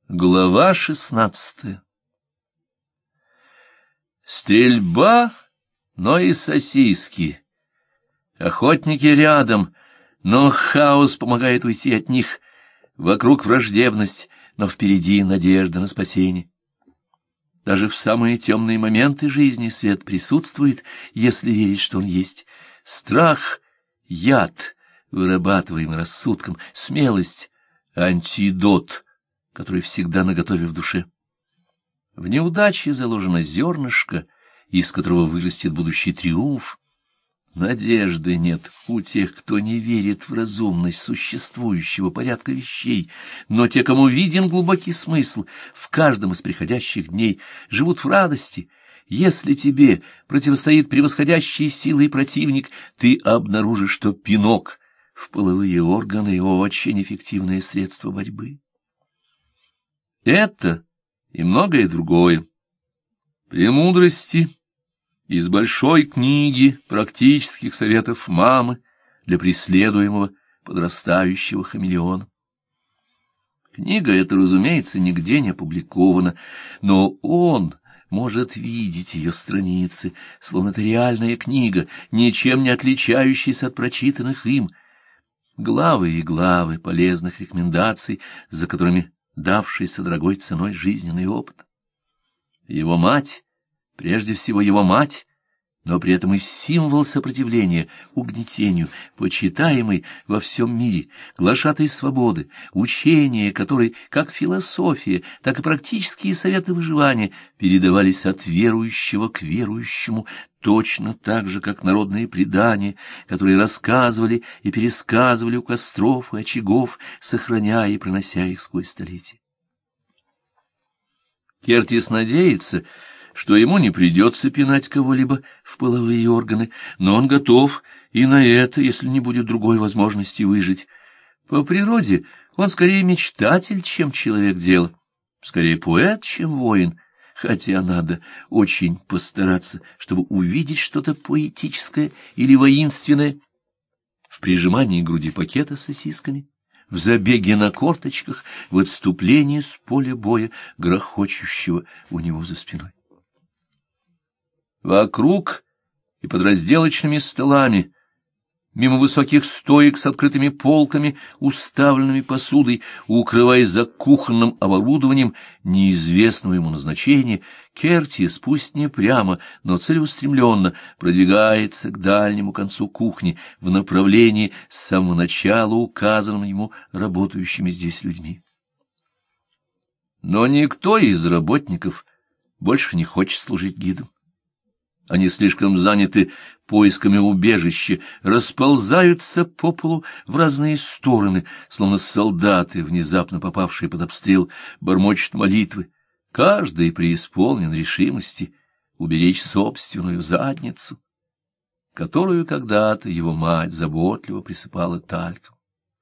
Глава 16. Стрельба, но и сосиски. Охотники рядом, но хаос помогает уйти от них. Вокруг враждебность, но впереди надежда на спасение. Даже в самые темные моменты жизни свет присутствует, если верить, что он есть. Страх — яд, вырабатываемый рассудком, смелость — антидот, который всегда наготове в душе. В неудаче заложено зернышко, из которого вырастет будущий триумф. Надежды нет у тех, кто не верит в разумность существующего порядка вещей, но те, кому виден глубокий смысл в каждом из приходящих дней, живут в радости. Если тебе противостоит превосходящий силой противник, ты обнаружишь, что пинок в половые органы — очень эффективное средство борьбы. Это и многое другое. Премудрости из большой книги практических советов мамы для преследуемого подрастающего хамелеона. Книга эта, разумеется, нигде не опубликована, но он может видеть ее страницы, словно это реальная книга, ничем не отличающаяся от прочитанных им. Главы и главы полезных рекомендаций, за которыми давшийся дорогой ценой жизненный опыт. Его мать, прежде всего его мать, но при этом и символ сопротивления угнетению, почитаемый во всем мире, глашатай свободы, учение которой, как философия, так и практические советы выживания, передавались от верующего к верующему, точно так же, как народные предания, которые рассказывали и пересказывали у костров и очагов, сохраняя и пронося их сквозь столетия. Кертис надеется, что ему не придется пинать кого-либо в половые органы, но он готов и на это, если не будет другой возможности выжить. По природе он скорее мечтатель, чем человек дела, скорее поэт, чем воин, хотя надо очень постараться, чтобы увидеть что-то поэтическое или воинственное в прижимании к груди пакета с сосисками, в забеге на корточках, в отступлении с поля боя, грохочущего у него за спиной. Вокруг и под разделочными столами, мимо высоких стоек с открытыми полками, уставленными посудой, укрываясь за кухонным оборудованием неизвестного ему назначения, Кертис, пусть не прямо, но целеустремленно, продвигается к дальнему концу кухни в направлении с самого начала указанным ему работающими здесь людьми. Но никто из работников больше не хочет служить гидом. Они слишком заняты поисками убежища, расползаются по полу в разные стороны, словно солдаты, внезапно попавшие под обстрел, бормочут молитвы. Каждый преисполнен решимости уберечь собственную задницу, которую когда-то его мать заботливо присыпала тальком.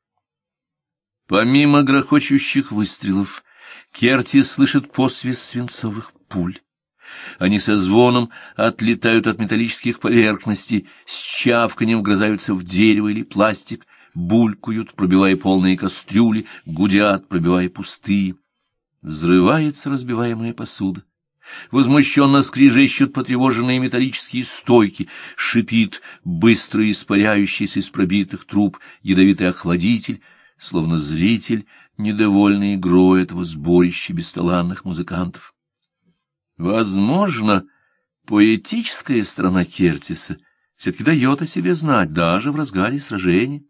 Помимо грохочущих выстрелов, Кертис слышит посвист свинцовых пуль. Они со звоном отлетают от металлических поверхностей, с чавканьем вгрызаются в дерево или пластик, булькают, пробивая полные кастрюли, гудят, пробивая пустые. Взрывается разбиваемая посуда. Возмущенно скрежещут потревоженные металлические стойки, шипит быстро испаряющийся из пробитых труб ядовитый охладитель, словно зритель, недовольный игрой этого сборища бесталанных музыкантов. Возможно, поэтическая сторона Кертиса все-таки дает о себе знать даже в разгаре сражения.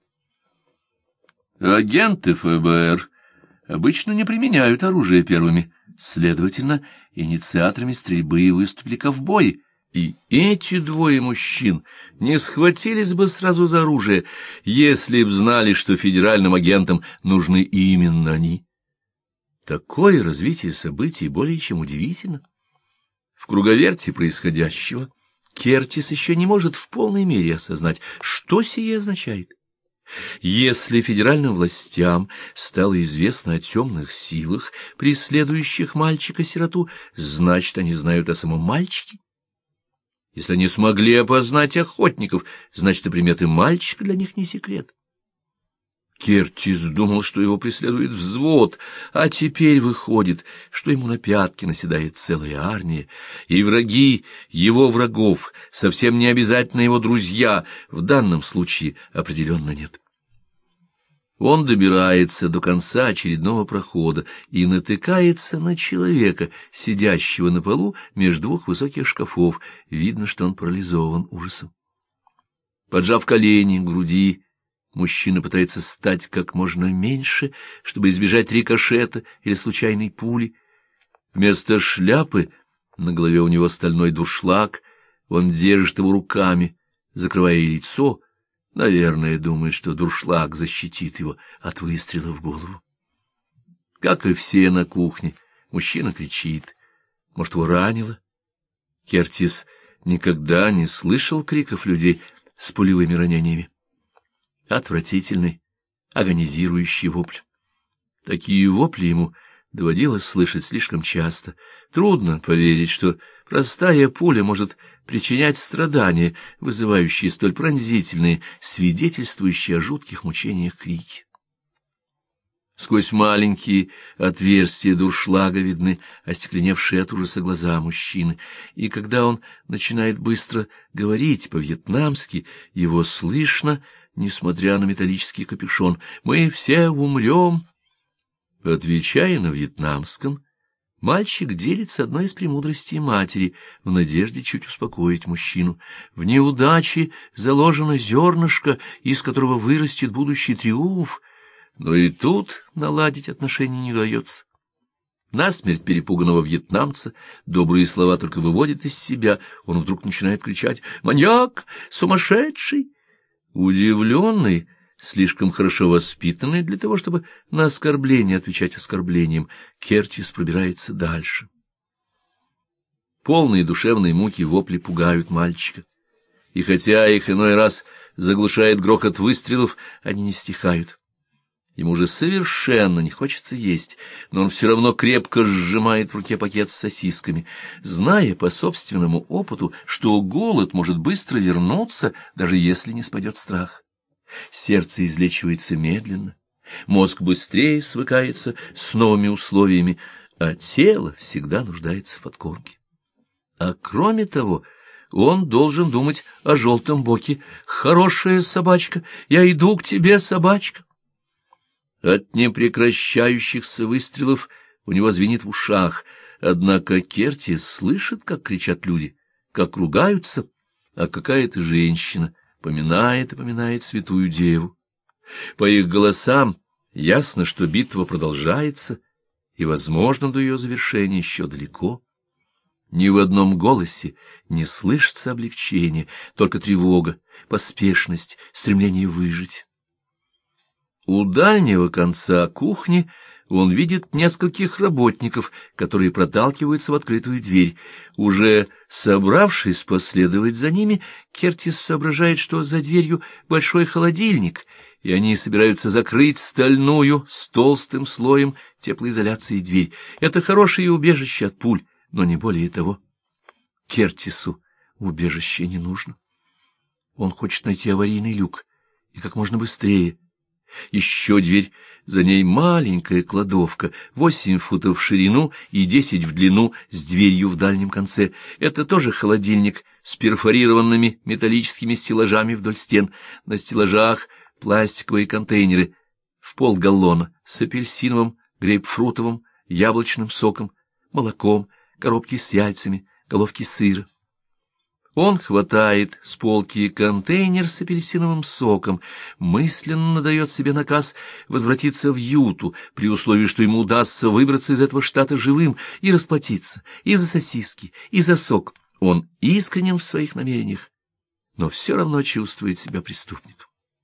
Агенты ФБР обычно не применяют оружие первыми, следовательно, инициаторами стрельбы выступили ковбои, и эти двое мужчин не схватились бы сразу за оружие, если б знали, что федеральным агентам нужны именно они. Такое развитие событий более чем удивительно. В круговерти происходящего Кертис еще не может в полной мере осознать, что сие означает. Если федеральным властям стало известно о темных силах, преследующих мальчика-сироту, значит, они знают о самом мальчике. Если они смогли опознать охотников, значит, и приметы мальчика для них не секрет. Кертис думал, что его преследует взвод, а теперь выходит, что ему на пятки наседает целая армия, и враги его врагов, совсем не обязательно его друзья, в данном случае определенно нет. Он добирается до конца очередного прохода и натыкается на человека, сидящего на полу между двух высоких шкафов. Видно, что он парализован ужасом. Поджав колени к груди, мужчина пытается стать как можно меньше, чтобы избежать рикошета или случайной пули. Вместо шляпы на голове у него стальной дуршлаг, он держит его руками, закрывая лицо. Наверное, думает, что дуршлаг защитит его от выстрела в голову. Как и все на кухне, мужчина кричит. Может, его ранило? Кертис никогда не слышал криков людей с пулевыми ранениями. Отвратительный, агонизирующий вопль. Такие вопли ему доводилось слышать слишком часто. Трудно поверить, что простая пуля может причинять страдания, вызывающие столь пронзительные, свидетельствующие о жутких мучениях крики. Сквозь маленькие отверстия дуршлага видны остекленевшие от ужаса глаза мужчины, и когда он начинает быстро говорить по-вьетнамски, его слышно, несмотря на металлический капюшон: «Мы все умрем». Отвечая на вьетнамском, мальчик делится одной из премудростей матери в надежде чуть успокоить мужчину. В неудаче заложено зернышко, из которого вырастет будущий триумф, но и тут наладить отношения не удается. Насмерть перепуганного вьетнамца добрые слова только выводят из себя, он вдруг начинает кричать: «Маньяк! Сумасшедший!» Удивленный, слишком хорошо воспитанный для того, чтобы на оскорбление отвечать оскорблением, Кертис пробирается дальше. Полные душевной муки вопли пугают мальчика, и хотя их иной раз заглушает грохот выстрелов, они не стихают. Ему уже совершенно не хочется есть, но он все равно крепко сжимает в руке пакет с сосисками, зная по собственному опыту, что голод может быстро вернуться, даже если не спадет страх. Сердце излечивается медленно, мозг быстрее свыкается с новыми условиями, а тело всегда нуждается в подкормке. А кроме того, он должен думать о желтом боке. «Хорошая собачка, я иду к тебе, собачка». От непрекращающихся выстрелов у него звенит в ушах, однако Кертис слышит, как кричат люди, как ругаются, а какая-то женщина поминает и поминает святую деву. По их голосам ясно, что битва продолжается, и, возможно, до ее завершения еще далеко. Ни в одном голосе не слышится облегчение, только тревога, поспешность, стремление выжить. У дальнего конца кухни он видит нескольких работников, которые проталкиваются в открытую дверь. Уже собравшись последовать за ними, Кертис соображает, что за дверью большой холодильник, и они собираются закрыть стальную с толстым слоем теплоизоляции дверь. Это хорошее убежище от пуль, но не более того. Кертису убежище не нужно. Он хочет найти аварийный люк, и как можно быстрее. Еще дверь, за ней маленькая кладовка, 8 футов в ширину и 10 в длину, с дверью в дальнем конце. Это тоже холодильник с перфорированными металлическими стеллажами вдоль стен. На стеллажах пластиковые контейнеры в полгаллона с апельсиновым, грейпфрутовым, яблочным соком, молоком, коробки с яйцами, головки сыра. Он хватает с полки контейнер с апельсиновым соком, мысленно дает себе наказ возвратиться в Юту, при условии, что ему удастся выбраться из этого штата живым и расплатиться и за сосиски, и за сок. Он искренен в своих намерениях, но все равно чувствует себя преступником.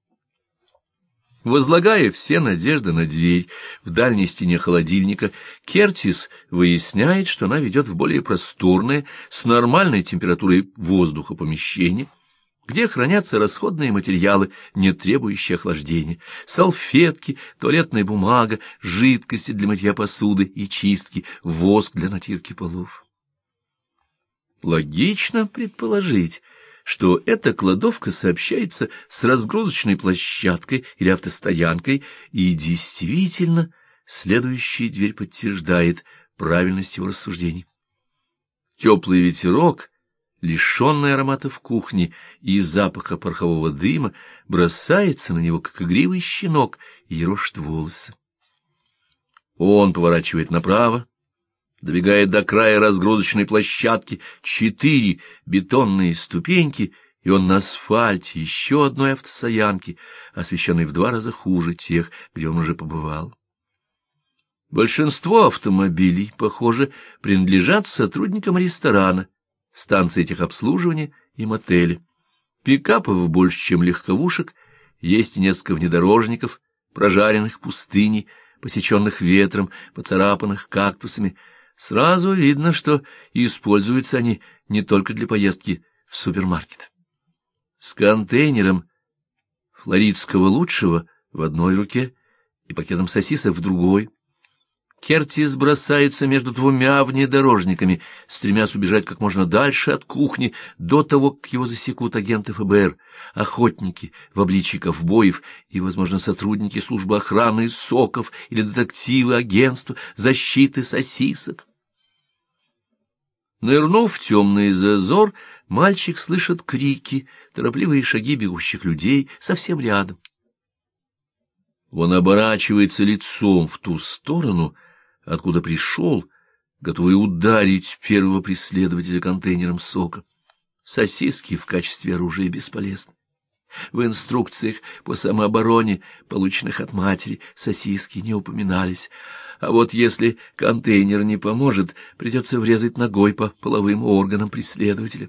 Возлагая все надежды на дверь в дальней стене холодильника, Кертис выясняет, что она ведет в более просторное, с нормальной температурой воздуха помещение, где хранятся расходные материалы, не требующие охлаждения: салфетки, туалетная бумага, жидкости для мытья посуды и чистки, воск для натирки полов. Логично предположить, что эта кладовка сообщается с разгрузочной площадкой или автостоянкой, и действительно следующая дверь подтверждает правильность его рассуждений. Теплый ветерок, лишенный ароматов кухни и запаха порохового дыма, бросается на него, как игривый щенок, и ерошит волосы. Он поворачивает направо, добегает до края разгрузочной площадки, 4 бетонные ступеньки, и он на асфальте еще одной автостоянки, освещенной в 2 раза хуже тех, где он уже побывал. Большинство автомобилей, похоже, принадлежат сотрудникам ресторана, станции техобслуживания и мотеля. Пикапов больше, чем легковушек, есть и несколько внедорожников, прожаренных пустыней, посеченных ветром, поцарапанных кактусами. Сразу видно, что используются они не только для поездки в супермаркет. С контейнером флоридского лучшего в одной руке и пакетом сосисок в другой. Кертис бросается между 2 внедорожниками, стремясь убежать как можно дальше от кухни, до того, как его засекут агенты ФБР, охотники в обличье ковбоев и, возможно, сотрудники службы охраны соков или детективы агентства защиты сосисок. Нырнув в темный зазор, мальчик слышит крики, торопливые шаги бегущих людей совсем рядом. Он оборачивается лицом в ту сторону, откуда пришел, готовый ударить первого преследователя контейнером сока. Сосиски в качестве оружия бесполезны. В инструкциях по самообороне, полученных от матери, сосиски не упоминались. А вот если контейнер не поможет, придется врезать ногой по половым органам преследователя.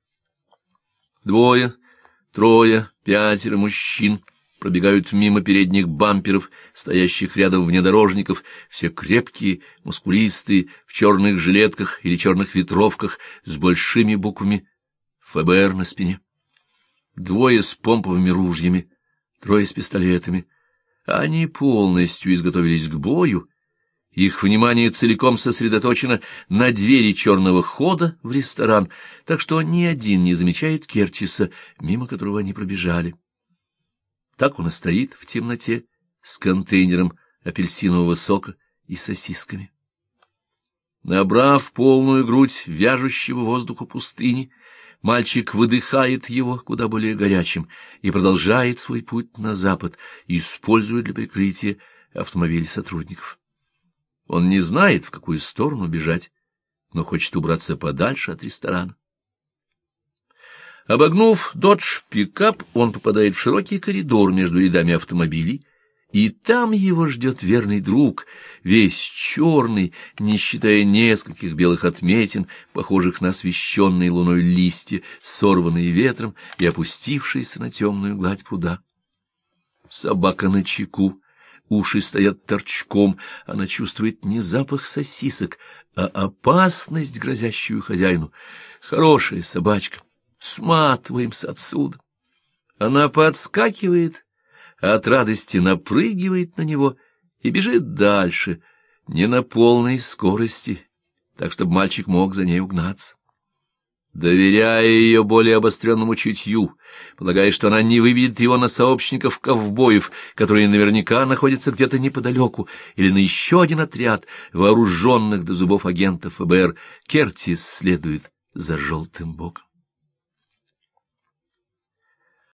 2, 3, 5 мужчин пробегают мимо передних бамперов, стоящих рядом внедорожников, все крепкие, мускулистые, в черных жилетках или черных ветровках с большими буквами ФБР на спине. 2 с помповыми ружьями, 3 с пистолетами. Они полностью изготовились к бою. Их внимание целиком сосредоточено на двери черного хода в ресторан, так что ни один не замечает Кертиса, мимо которого они пробежали. Так он и стоит в темноте с контейнером апельсинового сока и сосисками. Набрав полную грудь вяжущего воздуха пустыни, мальчик выдыхает его куда более горячим и продолжает свой путь на запад, используя для прикрытия автомобиль сотрудников. Он не знает, в какую сторону бежать, но хочет убраться подальше от ресторана. Обогнув додж-пикап, он попадает в широкий коридор между рядами автомобилей, и там его ждет верный друг, весь черный, не считая нескольких белых отметин, похожих на освещенные луной листья, сорванные ветром и опустившиеся на темную гладь пруда. Собака на чеку, уши стоят торчком, она чувствует не запах сосисок, а опасность, грозящую хозяину. Хорошая собачка. Сматываемся отсюда. Она подскакивает, от радости напрыгивает на него и бежит дальше, не на полной скорости, так чтобы мальчик мог за ней угнаться. Доверяя ее более обостренному чутью, полагая, что она не выведет его на сообщников-ковбоев, которые наверняка находятся где-то неподалеку, или на еще один отряд вооруженных до зубов агентов ФБР, Кертис следует за желтым боком.